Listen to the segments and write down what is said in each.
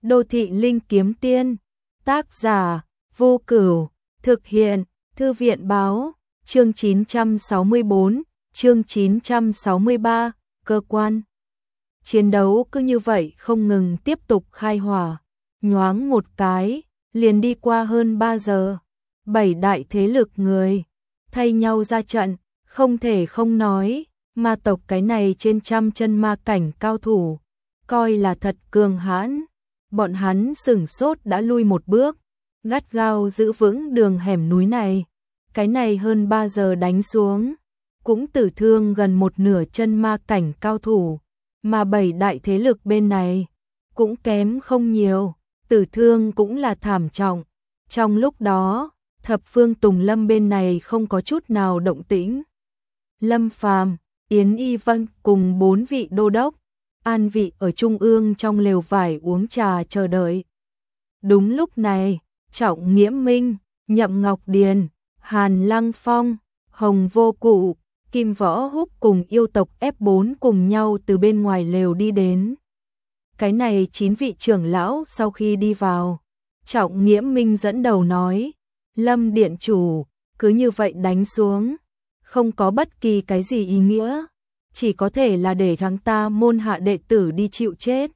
Đô thị linh kiếm tiên, tác giả, Vô Cửu, thực hiện, Thư viện báo, chương 964, chương 963, cơ quan. Chiến đấu cứ như vậy không ngừng tiếp tục khai hỏa, nhoáng một cái, liền đi qua hơn 3 giờ. 7 đại thế lực người, thay nhau ra trận, không thể không nói, ma tộc cái này trên trăm chân ma cảnh cao thủ, coi là thật cường hãn. Bọn hắn sửng sốt đã lui một bước, gắt gao giữ vững đường hẻm núi này. Cái này hơn 3 giờ đánh xuống, cũng tử thương gần một nửa chân ma cảnh cao thủ, mà 7 đại thế lực bên này cũng kém không nhiều, tử thương cũng là thảm trọng. Trong lúc đó, Thập Phương Tùng Lâm bên này không có chút nào động tĩnh. Lâm Phàm, Yến Y Vân cùng 4 vị đô đốc an vị ở trung ương trong lều vải uống trà chờ đợi. Đúng lúc này, Trọng Nghiễm Minh, Nhậm Ngọc Điền, Hàn Lăng Phong, Hồng Vô Cụ, Kim Võ Húc cùng yêu tộc F4 cùng nhau từ bên ngoài lều đi đến. Cái này 9 vị trưởng lão sau khi đi vào, Trọng Nghiễm Minh dẫn đầu nói, Lâm Điện Chủ, cứ như vậy đánh xuống, không có bất kỳ cái gì ý nghĩa, chỉ có thể là để thắng ta môn hạ đệ tử đi chịu chết.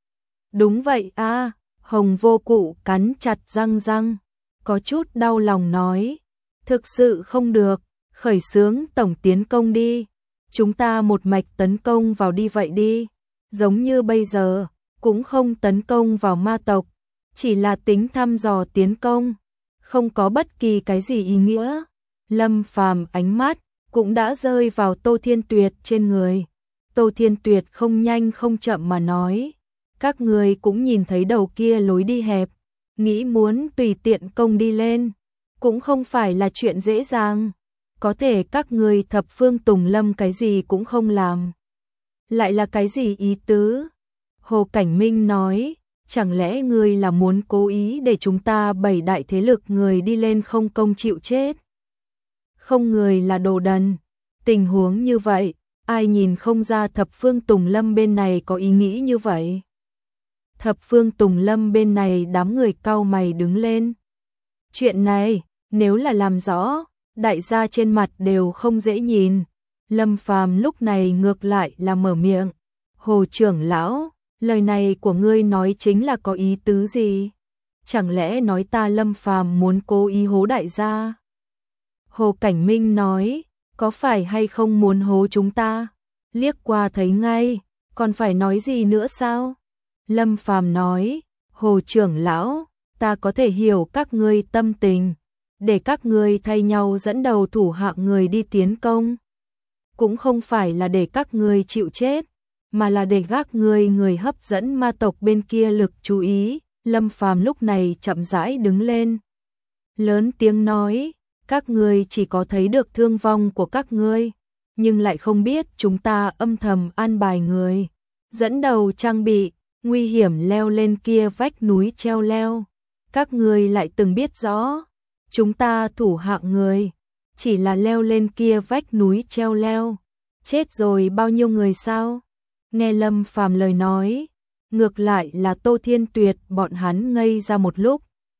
Đúng vậy a, Hồng Vô Cụ cắn chặt răng, có chút đau lòng nói, thực sự không được, khởi xướng tổng tiến công đi, chúng ta một mạch tấn công vào đi vậy đi, giống như bây giờ, cũng không tấn công vào ma tộc, chỉ là tính thăm dò tiến công, không có bất kỳ cái gì ý nghĩa. Lâm Phàm ánh mắt cũng đã rơi vào Tô Thiên Tuyệt trên người. Tô Thiên Tuyệt không nhanh không chậm mà nói, các người cũng nhìn thấy đầu kia lối đi hẹp, nghĩ muốn tùy tiện công đi lên, cũng không phải là chuyện dễ dàng. Có thể các người Thập Phương Tùng Lâm cái gì cũng không làm. Lại là cái gì ý tứ? Hồ Cảnh Minh nói, chẳng lẽ ngươi là muốn cố ý để chúng ta 7 đại thế lực người đi lên không công chịu chết? Không người là đồ đần. Tình huống như vậy, ai nhìn không ra Thập Phương Tùng Lâm bên này có ý nghĩ như vậy? Thập Phương Tùng Lâm bên này đám người cau mày đứng lên. Chuyện này, nếu là làm rõ, đại gia trên mặt đều không dễ nhìn. Lâm Phàm lúc này ngược lại là mở miệng. Hồ trưởng lão, lời này của ngươi nói chính là có ý tứ gì? Chẳng lẽ nói ta Lâm Phàm muốn cố ý hố đại gia? Hồ Cảnh Minh nói, có phải hay không muốn hố chúng ta? Liếc qua thấy ngay, còn phải nói gì nữa sao? Lâm Phàm nói, Hồ trưởng lão, ta có thể hiểu các ngươi tâm tình, để các ngươi thay nhau dẫn đầu thủ hạ người đi tiến công. Cũng không phải là để các ngươi chịu chết, mà là để gác người hấp dẫn ma tộc bên kia lực chú ý. Lâm Phàm lúc này chậm rãi đứng lên, lớn tiếng nói, các ngươi chỉ có thấy được thương vong của các ngươi, nhưng lại không biết chúng ta âm thầm an bài người, dẫn đầu trang bị, nguy hiểm leo lên kia vách núi treo leo. Các ngươi lại từng biết rõ, chúng ta thủ hạ người, chỉ là leo lên kia vách núi treo leo, chết rồi bao nhiêu người sao? Nghe Lâm Phàm lời nói, ngược lại là Tô Thiên Tuyệt bọn hắn ngây ra một lúc.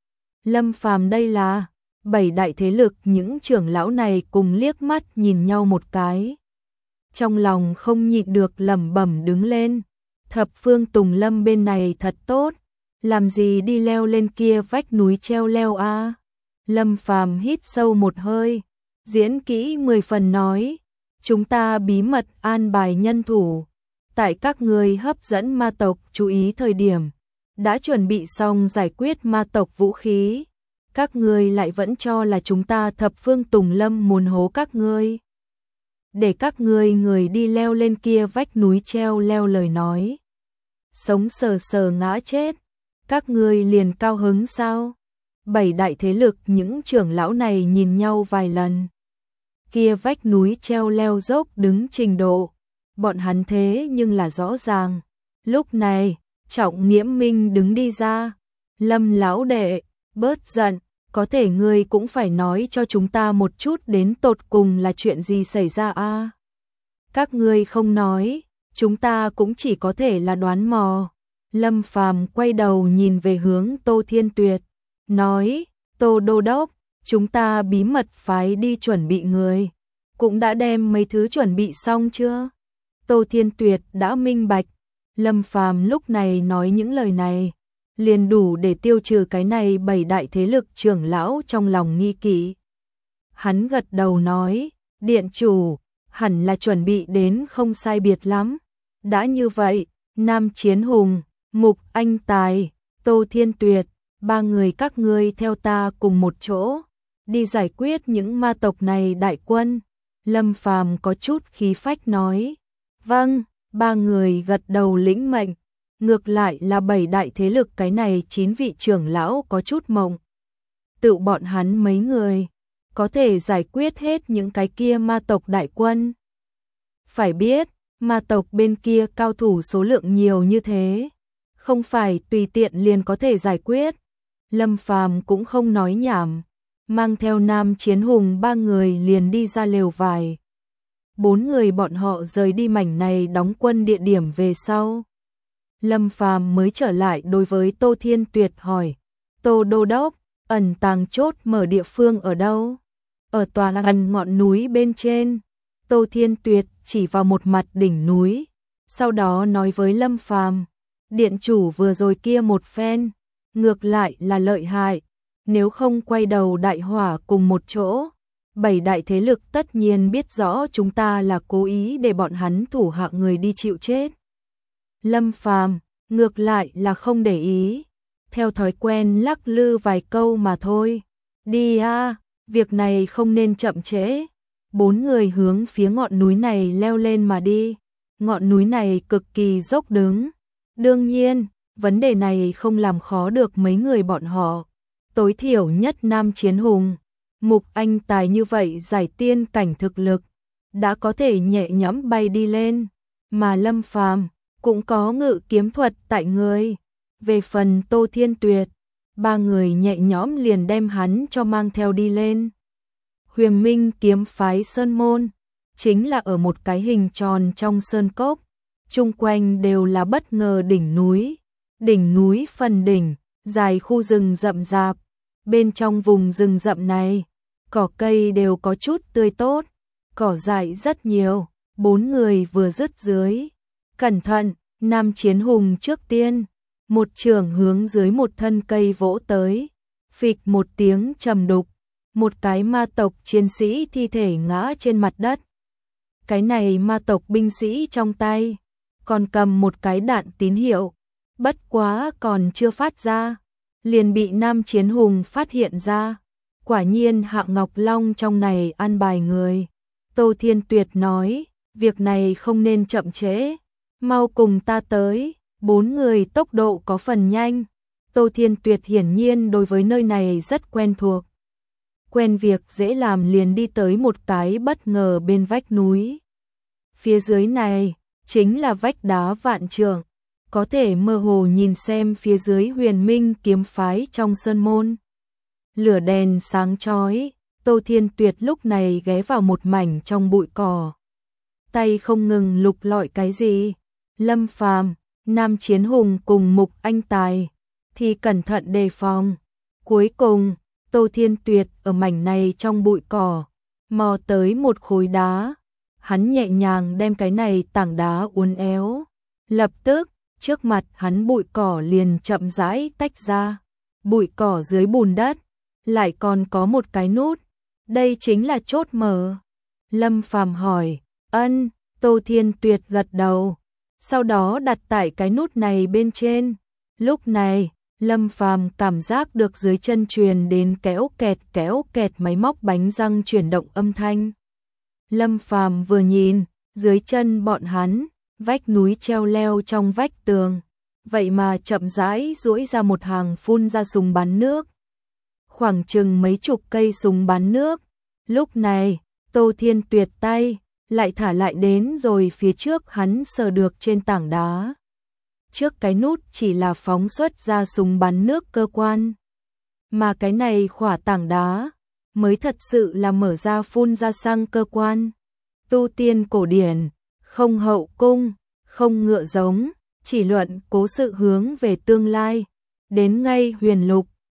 Lâm Phàm đây là 7 đại thế lực, những trưởng lão này cùng liếc mắt nhìn nhau một cái. Trong lòng không nhịn được lẩm bẩm đứng lên, Thập Phương Tùng Lâm bên này thật tốt, làm gì đi leo lên kia vách núi treo leo a? Lâm Phàm hít sâu một hơi, diễn kỹ 10 phần nói, chúng ta bí mật an bài nhân thủ, tại các người hấp dẫn ma tộc chú ý thời điểm, đã chuẩn bị xong giải quyết ma tộc vũ khí. Các ngươi lại vẫn cho là chúng ta Thập Phương Tùng Lâm muốn hố các ngươi. Để các ngươi người đi leo lên kia vách núi treo leo lời nói. Sống sờ sờ ngã chết, các ngươi liền cao hứng sao? 7 đại thế lực, những trưởng lão này nhìn nhau vài lần. Kia vách núi treo leo dốc đứng trình độ, bọn hắn thế nhưng là rõ ràng. Lúc này, Trọng Nghiễm Minh đứng đi ra, Lâm lão đệ, bớt giận, có thể ngươi cũng phải nói cho chúng ta một chút đến tột cùng là chuyện gì xảy ra a? Các ngươi không nói, chúng ta cũng chỉ có thể là đoán mò. Lâm Phàm quay đầu nhìn về hướng Tô Thiên Tuyệt, nói, Tô Đô Đốc, chúng ta bí mật phái đi chuẩn bị người, cũng đã đem mấy thứ chuẩn bị xong chưa? Tô Thiên Tuyệt đã minh bạch, Lâm Phàm lúc này nói những lời này, liền đủ để tiêu trừ cái này 7 đại thế lực trưởng lão trong lòng nghi kỵ. Hắn gật đầu nói, điện chủ, hẳn là chuẩn bị đến không sai biệt lắm. Đã như vậy, Nam Chiến Hùng, Mục Anh Tài, Tô Thiên Tuyệt, 3 người các ngươi theo ta cùng một chỗ, đi giải quyết những ma tộc này đại quân. Lâm Phàm có chút khí phách nói, vâng, 3 người gật đầu lĩnh mệnh. Ngược lại là 7 đại thế lực cái này 9 vị trưởng lão có chút mộng. Tự bọn hắn mấy người có thể giải quyết hết những cái kia ma tộc đại quân. Phải biết, ma tộc bên kia cao thủ số lượng nhiều như thế, không phải tùy tiện liền có thể giải quyết. Lâm Phàm cũng không nói nhảm, mang theo Nam Chiến Hùng 3 người liền đi ra lều vải. 4 người bọn họ rời đi mảnh này đóng quân địa điểm về sau. Lâm Phàm mới trở lại đối với Tô Thiên Tuyệt hỏi, Tô Đô Đốc, ẩn tàng chốt mở địa phương ở đâu? Ở tòa gần ngọn núi bên trên. Tô Thiên Tuyệt chỉ vào một mặt đỉnh núi, sau đó nói với Lâm Phàm, điện chủ vừa rồi kia một phen, ngược lại là lợi hại, nếu không quay đầu đại hỏa cùng một chỗ, 7 đại thế lực tất nhiên biết rõ chúng ta là cố ý để bọn hắn thủ hạ người đi chịu chết. Lâm Phàm ngược lại là không để ý, theo thói quen lắc lư vài câu mà thôi. Đi a, việc này không nên chậm trễ. 4 người hướng phía ngọn núi này leo lên mà đi. Ngọn núi này cực kỳ dốc đứng. Đương nhiên, vấn đề này không làm khó được mấy người bọn họ. Tối thiểu nhất Nam Chiến Hùng, Mục Anh Tài như vậy giải tiên cảnh thực lực, đã có thể nhẹ nhõm bay đi lên. Mà Lâm Phàm cũng có ngự kiếm thuật tại người. Về phần Tô Thiên Tuyệt, 3 người nhẹ nhõm liền đem hắn cho mang theo đi lên. Huyền Minh kiếm phái Sơn Môn, chính là ở một cái hình tròn trong sơn cốc, chung quanh đều là bất ngờ đỉnh núi phần đỉnh, dài khu rừng rậm rạp, bên trong vùng rừng rậm này, cỏ cây đều có chút tươi tốt, cỏ dại rất nhiều. 4 người vừa dứt dưới, cẩn thận, Nam Chiến Hùng trước tiên, một trường hướng dưới một thân cây vỗ tới, phịch một tiếng trầm đục, một cái ma tộc chiến sĩ thi thể ngã trên mặt đất. Cái này ma tộc binh sĩ trong tay còn cầm một cái đạn tín hiệu, bất quá còn chưa phát ra, liền bị Nam Chiến Hùng phát hiện ra. Quả nhiên Hạ Ngọc Long trong này ăn bài người. Tô Thiên Tuyệt nói, việc này không nên chậm trễ, mau cùng ta tới. 4 người tốc độ có phần nhanh. Tô Thiên Tuyệt hiển nhiên đối với nơi này rất quen thuộc. Quen việc dễ làm liền đi tới một cái bất ngờ bên vách núi. Phía dưới này chính là vách đá vạn trượng, có thể mơ hồ nhìn xem phía dưới Huyền Minh kiếm phái trong sơn môn. Lửa đèn sáng chói, Tô Thiên Tuyệt lúc này ghé vào một mảnh trong bụi cỏ. Tay không ngừng lục lọi cái gì. Lâm Phàm, Nam Chiến Hùng cùng Mục Anh Tài thì cẩn thận đề phòng. Cuối cùng, Tô Thiên Tuyệt ở mảnh này trong bụi cỏ mò tới một khối đá. Hắn nhẹ nhàng đem cái này tảng đá uốn éo. Lập tức, trước mặt hắn bụi cỏ liền chậm rãi tách ra. Bụi cỏ dưới bùn đất lại còn có một cái nút. Đây chính là chốt mở. Lâm Phàm hỏi, ân. Tô Thiên Tuyệt gật đầu, sau đó đặt tại cái nút này bên trên. Lúc này, Lâm Phàm cảm giác được dưới chân truyền đến kéo kẹt máy móc bánh răng chuyển động âm thanh. Lâm Phàm vừa nhìn, dưới chân bọn hắn, vách núi treo leo trong vách tường, vậy mà chậm rãi duỗi ra một hàng phun ra súng bắn nước. Khoảng chừng mấy chục cây súng bắn nước. Lúc này, Tô Thiên Tuyệt tay lại thả lại đến rồi phía trước hắn sờ được trên tảng đá. Trước cái nút chỉ là phóng xuất ra súng bắn nước cơ quan, mà cái này khỏa tảng đá mới thật sự là mở ra phun ra xăng cơ quan. Tu tiên cổ điển, không hậu cung, không ngựa giống, chỉ luận cố sự hướng về tương lai. Đến ngay huyền lục,